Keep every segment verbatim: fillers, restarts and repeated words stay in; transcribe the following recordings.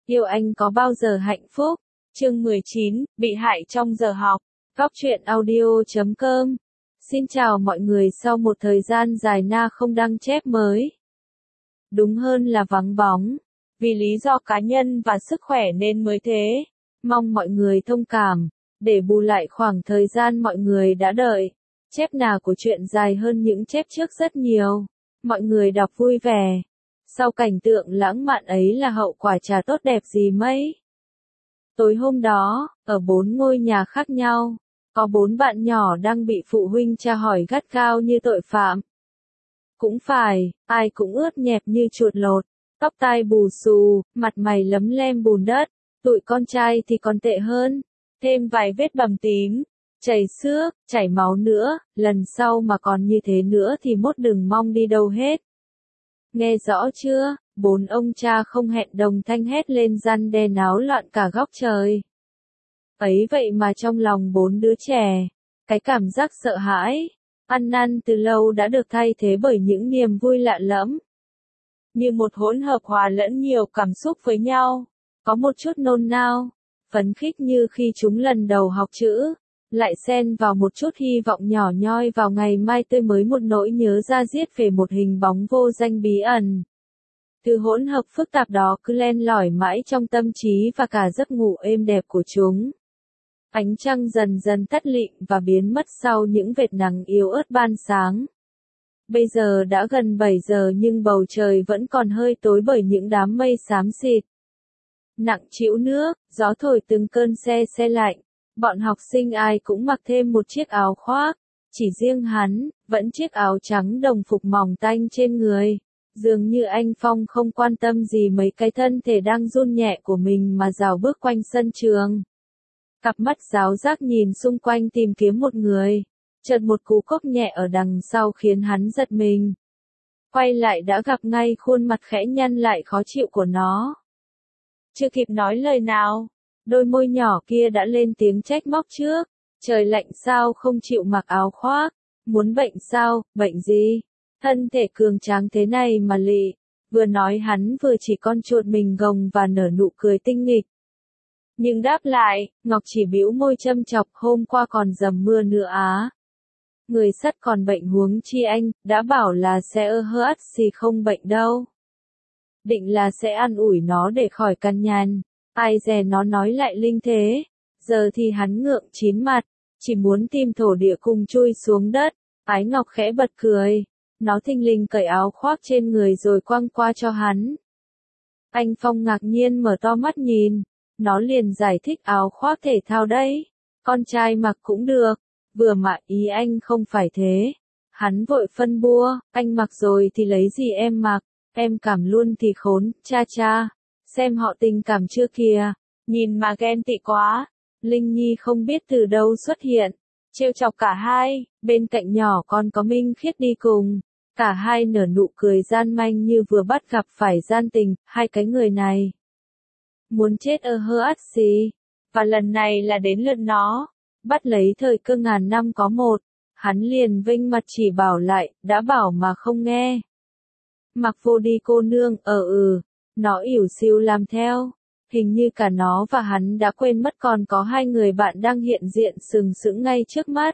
Yêu anh có bao giờ hạnh phúc? Chương mười chín, bị hại trong giờ học. Góc truyện audio chấm com. Xin chào mọi người, sau một thời gian dài Na không đăng chép mới. Đúng hơn là vắng bóng. Vì lý do cá nhân và sức khỏe nên mới thế. Mong mọi người thông cảm. Để bù lại khoảng thời gian mọi người đã đợi. Chép Na của chuyện dài hơn những chép trước rất nhiều. Mọi người đọc vui vẻ. Sau cảnh tượng lãng mạn ấy là hậu quả chả tốt đẹp gì mấy. Tối hôm đó, ở bốn ngôi nhà khác nhau, có bốn bạn nhỏ đang bị phụ huynh tra hỏi gắt gao như tội phạm. Cũng phải, ai cũng ướt nhẹp như chuột lột, tóc tai bù xù, mặt mày lấm lem bùn đất. Tụi con trai thì còn tệ hơn, thêm vài vết bầm tím, chảy xước, chảy máu nữa, lần sau mà còn như thế nữa thì mốt đừng mong đi đâu hết. Nghe rõ chưa? Bốn ông cha không hẹn đồng thanh hét lên răn đe náo loạn cả góc trời. Ấy vậy mà trong lòng bốn đứa trẻ, cái cảm giác sợ hãi, ăn năn từ lâu đã được thay thế bởi những niềm vui lạ lẫm. Như một hỗn hợp hòa lẫn nhiều cảm xúc với nhau, có một chút nôn nao, phấn khích như khi chúng lần đầu học chữ, lại xen vào một chút hy vọng nhỏ nhoi vào ngày mai tươi mới, một nỗi nhớ da diết về một hình bóng vô danh bí ẩn. Thứ hỗn hợp phức tạp đó cứ len lỏi mãi trong tâm trí và cả giấc ngủ êm đẹp của chúng. Ánh trăng dần dần tắt lịm và biến mất sau những vệt nắng yếu ớt ban sáng. Bây giờ đã gần bảy giờ nhưng bầu trời vẫn còn hơi tối bởi những đám mây xám xịt. Nặng trĩu nước, gió thổi từng cơn se se lạnh. Bọn học sinh ai cũng mặc thêm một chiếc áo khoác, chỉ riêng hắn, vẫn chiếc áo trắng đồng phục mỏng tanh trên người. Dường như anh Phong không quan tâm gì mấy cái thân thể đang run nhẹ của mình mà rảo bước quanh sân trường. Cặp mắt giáo giác nhìn xung quanh tìm kiếm một người. Chợt một cú cốc nhẹ ở đằng sau khiến hắn giật mình. Quay lại đã gặp ngay khuôn mặt khẽ nhăn lại khó chịu của nó. Chưa kịp nói lời nào, đôi môi nhỏ kia đã lên tiếng trách móc trước. Trời lạnh sao không chịu mặc áo khoác? Muốn bệnh sao? Bệnh gì? Thân thể cường tráng thế này mà lị. Vừa nói hắn vừa chỉ con chuột mình gồng và nở nụ cười tinh nghịch. Nhưng đáp lại, Ngọc chỉ bĩu môi châm chọc, hôm qua còn dầm mưa nữa á. Người sắt còn bệnh huống chi anh, đã bảo là sẽ ơ hơ ắt xì không bệnh đâu. Định là sẽ ăn ủi nó để khỏi căn nhàn. Ai dè nó nói lại linh thế. Giờ thì hắn ngượng chín mặt, chỉ muốn tìm thổ địa cùng chui xuống đất. Ái Ngọc khẽ bật cười. Nó thình lình cởi áo khoác trên người rồi quăng qua cho hắn. Anh Phong ngạc nhiên mở to mắt nhìn. Nó liền giải thích áo khoác thể thao đấy. Con trai mặc cũng được. Vừa mà ý anh không phải thế. Hắn vội phân bua, anh mặc rồi thì lấy gì em mặc. Em cảm luôn thì khốn, cha cha. Xem họ tình cảm chưa kìa. Nhìn mà ghen tị quá. Linh Nhi không biết từ đâu xuất hiện. Trêu chọc cả hai, bên cạnh nhỏ còn có Minh Khiết đi cùng. Cả hai nở nụ cười gian manh như vừa bắt gặp phải gian tình, hai cái người này. Muốn chết ơ hơ ắt xì. Và lần này là đến lượt nó. Bắt lấy thời cơ ngàn năm có một. Hắn liền vinh mặt chỉ bảo lại, đã bảo mà không nghe. Mặc vô đi cô nương, ờ ừ. Nó ỉu xìu làm theo. Hình như cả nó và hắn đã quên mất còn có hai người bạn đang hiện diện sừng sững ngay trước mắt.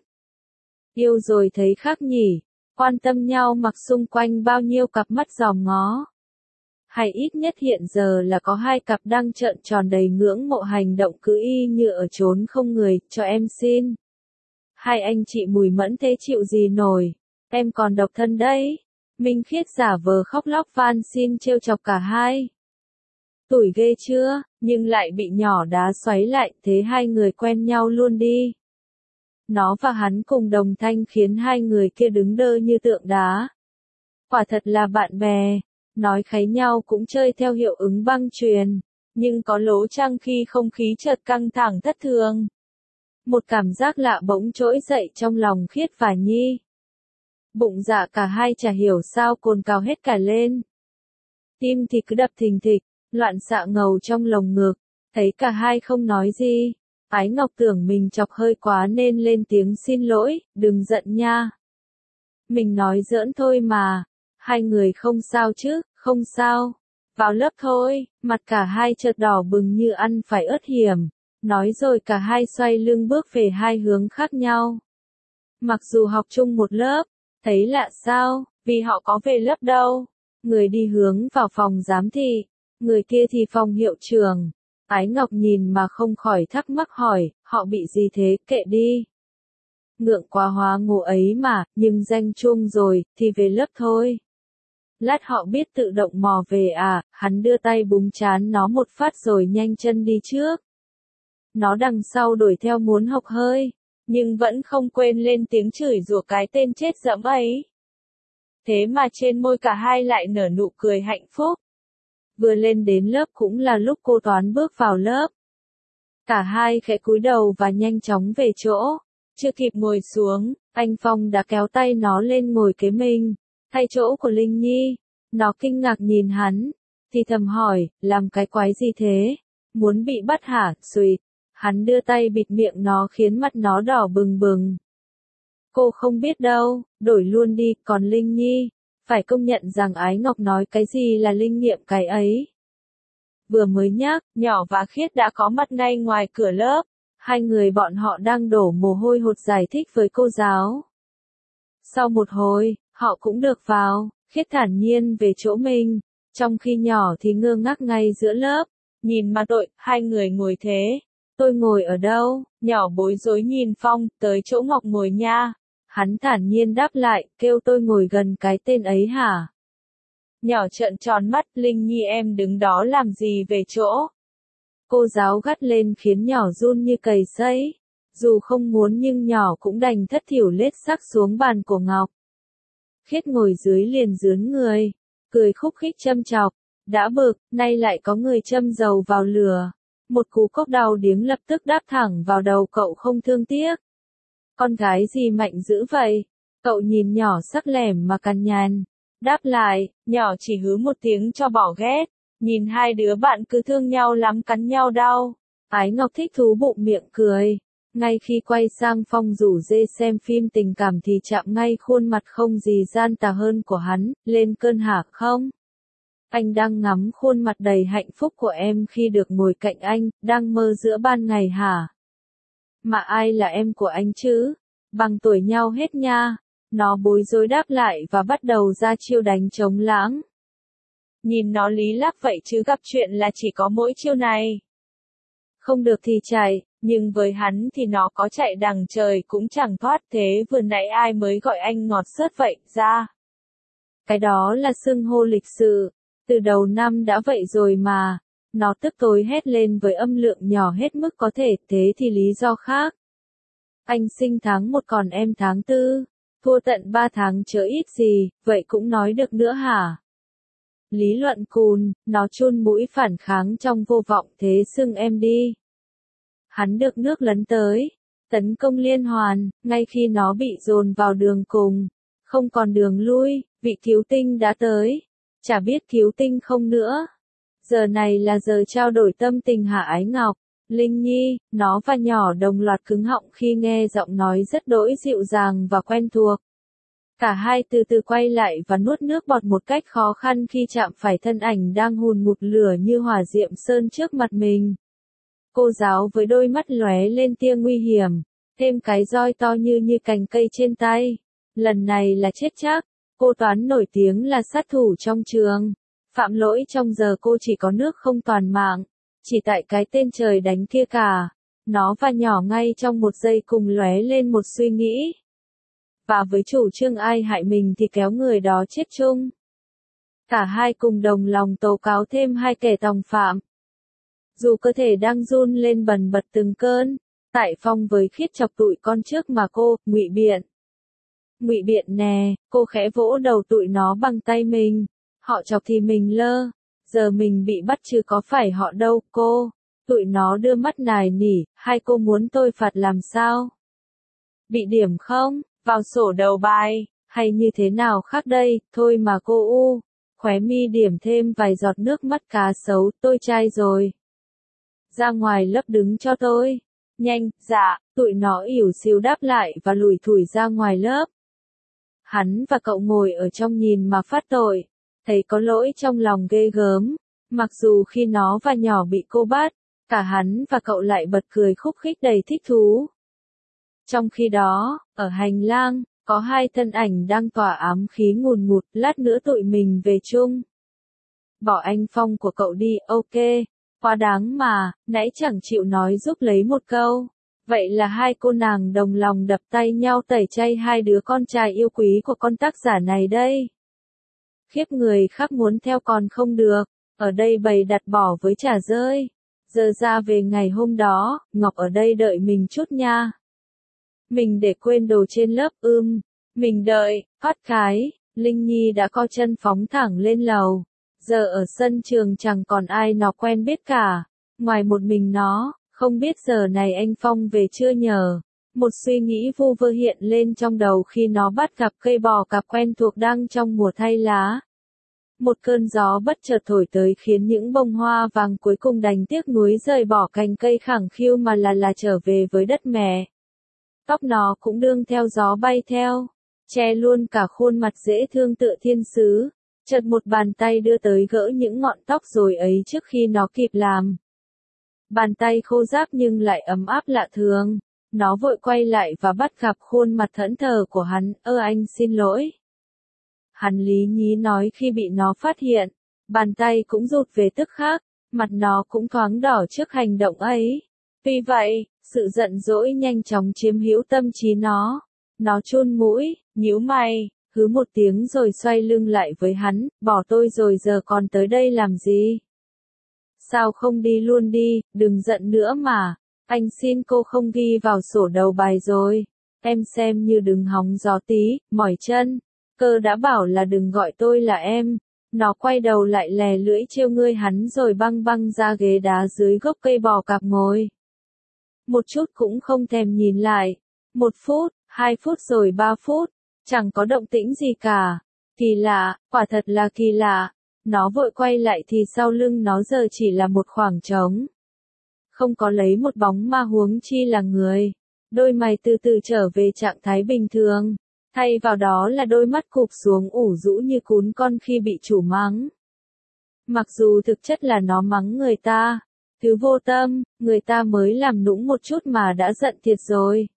Yêu rồi thấy khác nhỉ. Quan tâm nhau mặc xung quanh bao nhiêu cặp mắt dòm ngó. Hay ít nhất hiện giờ là có hai cặp đang trợn tròn đầy ngưỡng mộ hành động cứ y như ở chốn không người, cho em xin. Hai anh chị Mùi Mẫn thế chịu gì nổi, em còn độc thân đấy. Minh Khiết giả vờ khóc lóc van xin trêu chọc cả hai. Tủi ghê chưa, nhưng lại bị nhỏ đá xoáy lại, thế hai người quen nhau luôn đi. Nó và hắn cùng đồng thanh khiến hai người kia đứng đơ như tượng đá. Quả thật là bạn bè, nói kháy nhau cũng chơi theo hiệu ứng băng chuyền, nhưng có lố chăng khi không khí chợt căng thẳng thất thường. Một cảm giác lạ bỗng trỗi dậy trong lòng Khiết và Nhi. Bụng dạ cả hai chả hiểu sao cồn cào hết cả lên. Tim thì cứ đập thình thịch, loạn xạ ngầu trong lồng ngực, thấy cả hai không nói gì. Ái Ngọc tưởng mình chọc hơi quá nên lên tiếng xin lỗi, đừng giận nha. Mình nói giỡn thôi mà, hai người không sao chứ, không sao. Vào lớp thôi, mặt cả hai chợt đỏ bừng như ăn phải ớt hiểm. Nói rồi cả hai xoay lưng bước về hai hướng khác nhau. Mặc dù học chung một lớp, thấy lạ sao, vì họ có về lớp đâu. Người đi hướng vào phòng giám thị, người kia thì phòng hiệu trưởng. Ái Ngọc nhìn mà không khỏi thắc mắc hỏi, họ bị gì thế, kệ đi. Ngượng quá hóa ngộ ấy mà, nhưng danh chuông rồi, thì về lớp thôi. Lát họ biết tự động mò về à, hắn đưa tay búng trán nó một phát rồi nhanh chân đi trước. Nó đằng sau đuổi theo muốn hộc hơi, nhưng vẫn không quên lên tiếng chửi rủa cái tên chết dẫm ấy. Thế mà trên môi cả hai lại nở nụ cười hạnh phúc. Vừa lên đến lớp cũng là lúc cô Toán bước vào lớp. Cả hai khẽ cúi đầu và nhanh chóng về chỗ. Chưa kịp ngồi xuống, anh Phong đã kéo tay nó lên ngồi kế mình, thay chỗ của Linh Nhi. Nó kinh ngạc nhìn hắn, thì thầm hỏi, làm cái quái gì thế? Muốn bị bắt hả, xùi. Hắn đưa tay bịt miệng nó khiến mặt nó đỏ bừng bừng. Cô không biết đâu, đổi luôn đi, còn Linh Nhi, phải công nhận rằng Ái Ngọc nói cái gì là linh nghiệm cái ấy. Vừa mới nhắc, Nhỏ và Khiết đã có mặt ngay ngoài cửa lớp. Hai người bọn họ đang đổ mồ hôi hột giải thích với cô giáo. Sau một hồi, họ cũng được vào, Khiết thản nhiên về chỗ mình, trong khi Nhỏ thì ngơ ngác ngay giữa lớp. Nhìn mà tội, hai người ngồi thế. Tôi ngồi ở đâu? Nhỏ bối rối nhìn Phong, tới chỗ Ngọc ngồi nha. Hắn thản nhiên đáp lại, kêu tôi ngồi gần cái tên ấy hả? Nhỏ trợn tròn mắt, Linh Nhi em đứng đó làm gì về chỗ? Cô giáo gắt lên khiến Nhỏ run như cầy sấy. Dù không muốn nhưng Nhỏ cũng đành thất thiểu lết xác xuống bàn của Ngọc. Khiết ngồi dưới liền dướn người, cười khúc khích châm chọc. Đã bực, nay lại có người châm dầu vào lửa. Một cú cốc đau điếng lập tức đáp thẳng vào đầu cậu không thương tiếc. Con gái gì mạnh dữ vậy? Cậu nhìn Nhỏ sắc lẻm mà cằn nhằn. Đáp lại, Nhỏ chỉ hứ một tiếng cho bỏ ghét. Nhìn hai đứa bạn cứ thương nhau lắm cắn nhau đau. Ái Ngọc thích thú bụng miệng cười. Ngay khi quay sang Phong rủ dê xem phim tình cảm thì chạm ngay khuôn mặt không gì gian tà hơn của hắn, lên cơn hả không? Anh đang ngắm khuôn mặt đầy hạnh phúc của em khi được ngồi cạnh anh, đang mơ giữa ban ngày hả? Mà ai là em của anh chứ? Bằng tuổi nhau hết nha. Nó bối rối đáp lại và bắt đầu ra chiêu đánh trống lãng. Nhìn nó lý lắc vậy chứ gặp chuyện là chỉ có mỗi chiêu này. Không được thì chạy, nhưng với hắn thì nó có chạy đằng trời cũng chẳng thoát. Thế vừa nãy ai mới gọi anh ngọt xớt vậy ra? Cái đó là xưng hô lịch sự. Từ đầu năm đã vậy rồi mà. Nó tức tối hét lên với âm lượng nhỏ hết mức có thể, thế thì lý do khác. Anh sinh tháng một còn em tháng tư. Thua tận ba tháng chớ ít gì, vậy cũng nói được nữa hả? Lý luận cùn, nó chun mũi phản kháng trong vô vọng, thế xưng em đi. Hắn được nước lấn tới, tấn công liên hoàn, ngay khi nó bị dồn vào đường cùng. Không còn đường lui, vị cứu tinh đã tới. Chả biết cứu tinh không nữa. Giờ này là giờ trao đổi tâm tình hả Ái Ngọc? Linh Nhi, nó và Nhỏ đồng loạt cứng họng khi nghe giọng nói rất đỗi dịu dàng và quen thuộc. Cả hai từ từ quay lại và nuốt nước bọt một cách khó khăn khi chạm phải thân ảnh đang hùn ngụt lửa như hỏa diệm sơn trước mặt mình. Cô giáo với đôi mắt lóe lên tia nguy hiểm, thêm cái roi to như như cành cây trên tay. Lần này là chết chắc. Cô Toán nổi tiếng là sát thủ trong trường. Phạm lỗi trong giờ cô chỉ có nước không toàn mạng. Chỉ tại cái tên trời đánh kia cả. Nó và Nhỏ ngay trong một giây cùng lóe lên một suy nghĩ. Và với chủ trương ai hại mình thì kéo người đó chết chung. Cả hai cùng đồng lòng tố cáo thêm hai kẻ tòng phạm. Dù cơ thể đang run lên bần bật từng cơn, tại Phong với Khiết chọc tụi con trước mà cô, ngụy biện. Ngụy biện nè, cô khẽ vỗ đầu tụi nó bằng tay mình. Họ chọc thì mình lơ, giờ mình bị bắt chứ có phải họ đâu, cô. Tụi nó đưa mắt nài nỉ, hai cô muốn tôi phạt làm sao? Bị điểm không? Vào sổ đầu bài, hay như thế nào khác đây, thôi mà cô u. Khóe mi điểm thêm vài giọt nước mắt cá sấu, tôi trai rồi. Ra ngoài lớp đứng cho tôi. Nhanh, dạ, tụi nó ỉu xìu đáp lại và lủi thủi ra ngoài lớp. Hắn và cậu ngồi ở trong nhìn mà phát tội. Thấy có lỗi trong lòng ghê gớm. Mặc dù khi nó và nhỏ bị cô bắt, cả hắn và cậu lại bật cười khúc khích đầy thích thú. Trong khi đó, ở hành lang, có hai thân ảnh đang tỏa ám khí ngùn ngụt, lát nữa tụi mình về chung. Bỏ anh Phong của cậu đi, ok, quá đáng mà, nãy chẳng chịu nói giúp lấy một câu. Vậy là hai cô nàng đồng lòng đập tay nhau tẩy chay hai đứa con trai yêu quý của con tác giả này đây. Khiếp, người khác muốn theo còn không được, ở đây bày đặt bỏ với trả rơi. Giờ ra về ngày hôm đó, Ngọc ở đây đợi mình chút nha. Mình để quên đồ trên lớp, ưm, mình đợi, phát cái, Linh Nhi đã co chân phóng thẳng lên lầu. Giờ ở sân trường chẳng còn ai nó quen biết cả, ngoài một mình nó, không biết giờ này anh Phong về chưa nhờ. Một suy nghĩ vu vơ hiện lên trong đầu khi nó bắt gặp cây bò cạp quen thuộc đang trong mùa thay lá. Một cơn gió bất chợt thổi tới khiến những bông hoa vàng cuối cùng đành tiếc nuối rời bỏ cành cây khẳng khiu mà là là trở về với đất mẹ. Tóc nó cũng đương theo gió bay theo, che luôn cả khuôn mặt dễ thương tựa thiên sứ. Chợt một bàn tay đưa tới gỡ những ngọn tóc rồi ấy trước khi nó kịp làm. Bàn tay khô ráp nhưng lại ấm áp lạ thường. Nó vội quay lại và bắt gặp khuôn mặt thẫn thờ của hắn. Ơ anh xin lỗi. Hắn lý nhí nói khi bị nó phát hiện. Bàn tay cũng rụt về tức khắc. Mặt nó cũng thoáng đỏ trước hành động ấy. Vì vậy, sự giận dỗi nhanh chóng chiếm hữu tâm trí nó. Nó chun mũi, nhíu mày, hứ một tiếng rồi xoay lưng lại với hắn. Bỏ tôi rồi giờ còn tới đây làm gì? Sao không đi luôn đi, đừng giận nữa mà. Anh xin cô không ghi vào sổ đầu bài rồi. Em xem như đừng hóng gió tí, mỏi chân. Cơ đã bảo là đừng gọi tôi là em. Nó quay đầu lại lè lưỡi trêu ngươi hắn rồi băng băng ra ghế đá dưới gốc cây bò cạp ngồi. Một chút cũng không thèm nhìn lại. Một phút, hai phút rồi ba phút. Chẳng có động tĩnh gì cả. Kỳ lạ, quả thật là kỳ lạ. Nó vội quay lại thì sau lưng nó giờ chỉ là một khoảng trống. Không có lấy một bóng ma huống chi là người. Đôi mày từ từ trở về trạng thái bình thường. Thay vào đó là đôi mắt cụp xuống ủ rũ như cún con khi bị chủ mắng. Mặc dù thực chất là nó mắng người ta. Thứ vô tâm, người ta mới làm nũng một chút mà đã giận thiệt rồi.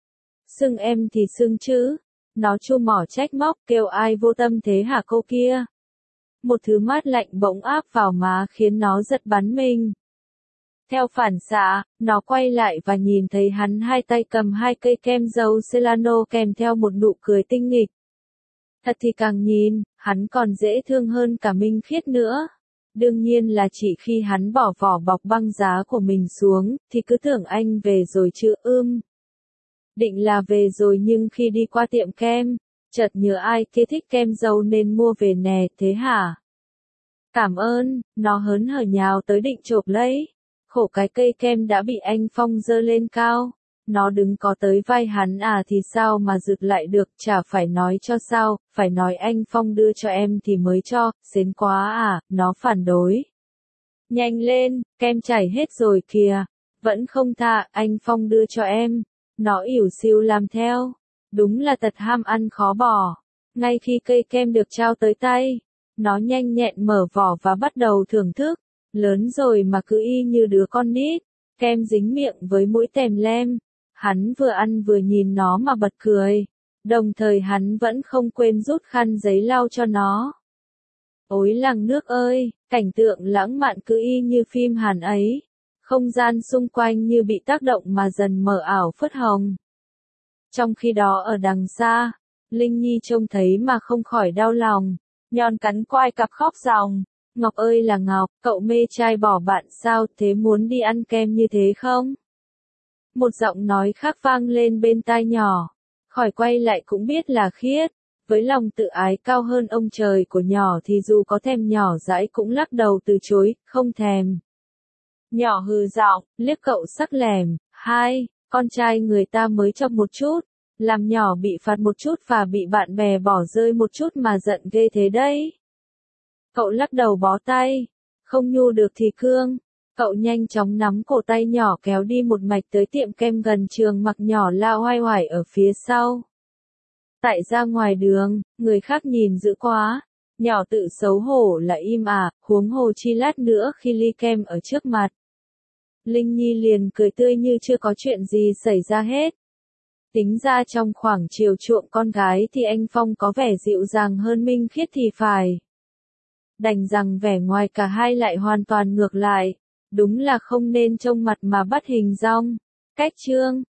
Xưng em thì xưng chứ. Nó chu mỏ trách móc kêu ai vô tâm thế hả cô kia. Một thứ mát lạnh bỗng áp vào má khiến nó giật bắn mình. Theo phản xạ, nó quay lại và nhìn thấy hắn hai tay cầm hai cây kem dầu Celano kèm theo một nụ cười tinh nghịch. Thật thì càng nhìn, hắn còn dễ thương hơn cả Minh Khiết nữa. Đương nhiên là chỉ khi hắn bỏ vỏ bọc băng giá của mình xuống, thì cứ tưởng anh về rồi chứ ưm. Định là về rồi nhưng khi đi qua tiệm kem, chợt nhớ ai kia thích kem dầu nên mua về nè, thế hả? Cảm ơn, nó hớn hở nhào tới định chộp lấy. Khổ cái cây kem đã bị anh Phong giơ lên cao. Nó đứng có tới vai hắn à thì sao mà rụt lại được, chả phải nói cho sao, phải nói anh Phong đưa cho em thì mới cho, xến quá à, nó phản đối. Nhanh lên, kem chảy hết rồi kìa. Vẫn không tha, anh Phong đưa cho em. Nó ỉu xìu làm theo. Đúng là tật ham ăn khó bỏ. Ngay khi cây kem được trao tới tay, nó nhanh nhẹn mở vỏ và bắt đầu thưởng thức. Lớn rồi mà cứ y như đứa con nít. Kem dính miệng với mũi tèm lem. Hắn vừa ăn vừa nhìn nó mà bật cười. Đồng thời hắn vẫn không quên rút khăn giấy lau cho nó. Ôi làng nước ơi, cảnh tượng lãng mạn cứ y như phim Hàn ấy. Không gian xung quanh như bị tác động mà dần mờ ảo phớt hồng. Trong khi đó ở đằng xa, Linh Nhi trông thấy mà không khỏi đau lòng. Nhon cắn quai cặp khóc ròng. Ngọc ơi là Ngọc, cậu mê trai bỏ bạn sao, thế muốn đi ăn kem như thế không? Một giọng nói khác vang lên bên tai nhỏ. Khỏi quay lại cũng biết là Khiết. Với lòng tự ái cao hơn ông trời của nhỏ thì dù có thèm nhỏ dãi cũng lắc đầu từ chối, không thèm. Nhỏ hừ giọng, liếc cậu sắc lẻm. Hai, con trai người ta mới chọc một chút. Làm nhỏ bị phạt một chút và bị bạn bè bỏ rơi một chút mà giận ghê thế đấy. Cậu lắc đầu bó tay. Không nhu được thì cương. Cậu nhanh chóng nắm cổ tay nhỏ kéo đi một mạch tới tiệm kem gần trường mặc nhỏ lao hoài hoài ở phía sau. Tại ra ngoài đường, người khác nhìn dữ quá. Nhỏ tự xấu hổ là im à, huống hồ chi lát nữa khi ly kem ở trước mặt. Linh Nhi liền cười tươi như chưa có chuyện gì xảy ra hết. Tính ra trong khoảng chiều chuộng con gái thì anh Phong có vẻ dịu dàng hơn Minh Khiết thì phải. Đành rằng vẻ ngoài cả hai lại hoàn toàn ngược lại. Đúng là không nên trông mặt mà bắt hình dong. Cách chương